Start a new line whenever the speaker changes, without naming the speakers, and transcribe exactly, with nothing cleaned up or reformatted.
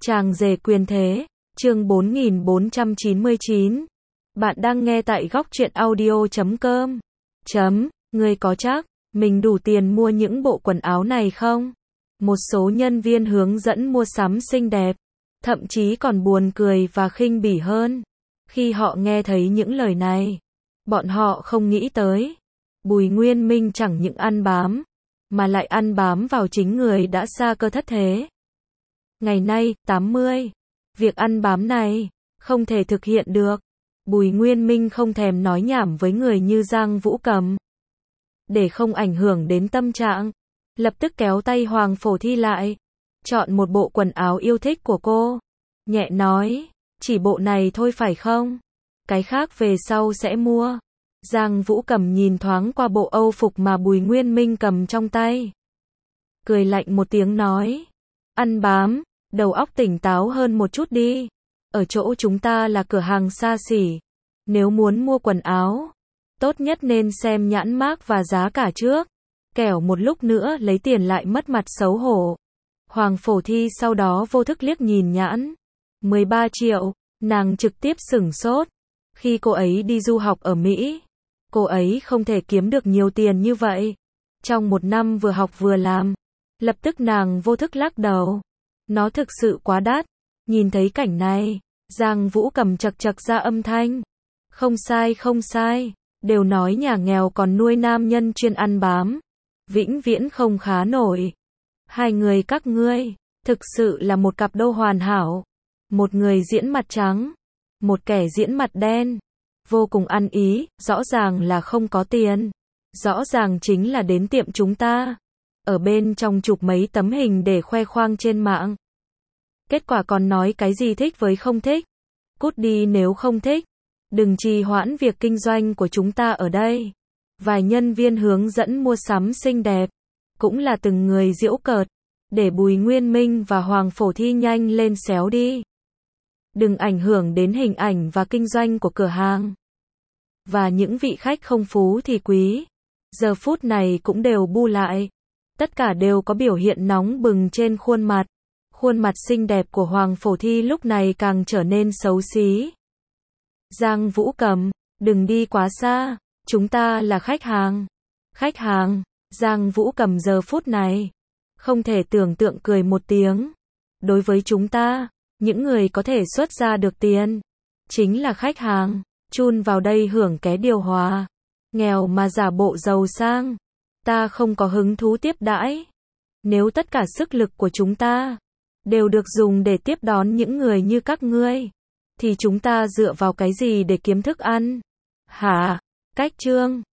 Chàng rể quyền thế, chương bốn nghìn bốn trăm chín mươi chín. Bạn đang nghe tại góc truyện audio chấm com. Chấm, ngươi có chắc mình đủ tiền mua những bộ quần áo này không? Một số nhân viên hướng dẫn mua sắm xinh đẹp, thậm chí còn buồn cười và khinh bỉ hơn. Khi họ nghe thấy những lời này, bọn họ không nghĩ tới. Bùi Nguyên Minh chẳng những ăn bám, mà lại ăn bám vào chính người đã sa cơ thất thế. Ngày nay, tám mươi, việc ăn bám này, không thể thực hiện được. Bùi Nguyên Minh không thèm nói nhảm với người như Giang Vũ Cầm. Để không ảnh hưởng đến tâm trạng, lập tức kéo tay Hoàng Phổ Thi lại, chọn một bộ quần áo yêu thích của cô. Nhẹ nói, chỉ bộ này thôi phải không? Cái khác về sau sẽ mua. Giang Vũ Cầm nhìn thoáng qua bộ âu phục mà Bùi Nguyên Minh cầm trong tay. Cười lạnh một tiếng nói, ăn bám, đầu óc tỉnh táo hơn một chút đi. Ở chỗ chúng ta là cửa hàng xa xỉ. Nếu muốn mua quần áo, tốt nhất nên xem nhãn mác và giá cả trước. Kẻo một lúc nữa lấy tiền lại mất mặt xấu hổ. Hoàng Phổ Thi sau đó vô thức liếc nhìn nhãn. mười ba triệu, nàng trực tiếp sửng sốt. Khi cô ấy đi du học ở Mỹ, cô ấy không thể kiếm được nhiều tiền như vậy. Trong một năm vừa học vừa làm, lập tức nàng vô thức lắc đầu. Nó thực sự quá đắt. Nhìn thấy cảnh này, Giang Vũ Cầm chật chật ra âm thanh. Không sai không sai, đều nói nhà nghèo còn nuôi nam nhân chuyên ăn bám. Vĩnh viễn không khá nổi. Hai người các ngươi, thực sự là một cặp đôi hoàn hảo. Một người diễn mặt trắng, một kẻ diễn mặt đen. Vô cùng ăn ý, rõ ràng là không có tiền. Rõ ràng chính là đến tiệm chúng ta. Ở bên trong chụp mấy tấm hình để khoe khoang trên mạng. Kết quả còn nói cái gì thích với không thích. Cút đi nếu không thích. Đừng trì hoãn việc kinh doanh của chúng ta ở đây. Vài nhân viên hướng dẫn mua sắm xinh đẹp, cũng là từng người giễu cợt. Để Bùi Nguyên Minh và Hoàng Phổ Thi nhanh lên xéo đi. Đừng ảnh hưởng đến hình ảnh và kinh doanh của cửa hàng. Và những vị khách không phú thì quý, giờ phút này cũng đều bu lại. Tất cả đều có biểu hiện nóng bừng trên khuôn mặt. Khuôn mặt xinh đẹp của Hoàng Phổ Thi lúc này càng trở nên xấu xí. Giang Vũ Cầm, đừng đi quá xa, chúng ta là khách hàng. Khách hàng, Giang Vũ Cầm giờ phút này, không thể tưởng tượng cười một tiếng. Đối với chúng ta, những người có thể xuất ra được tiền, chính là khách hàng. Chun vào đây hưởng ké điều hòa. Nghèo mà giả bộ giàu sang. Ta không có hứng thú tiếp đãi. Nếu tất cả sức lực của chúng ta đều được dùng để tiếp đón những người như các ngươi, thì chúng ta dựa vào cái gì để kiếm thức ăn? Hả? Cách chương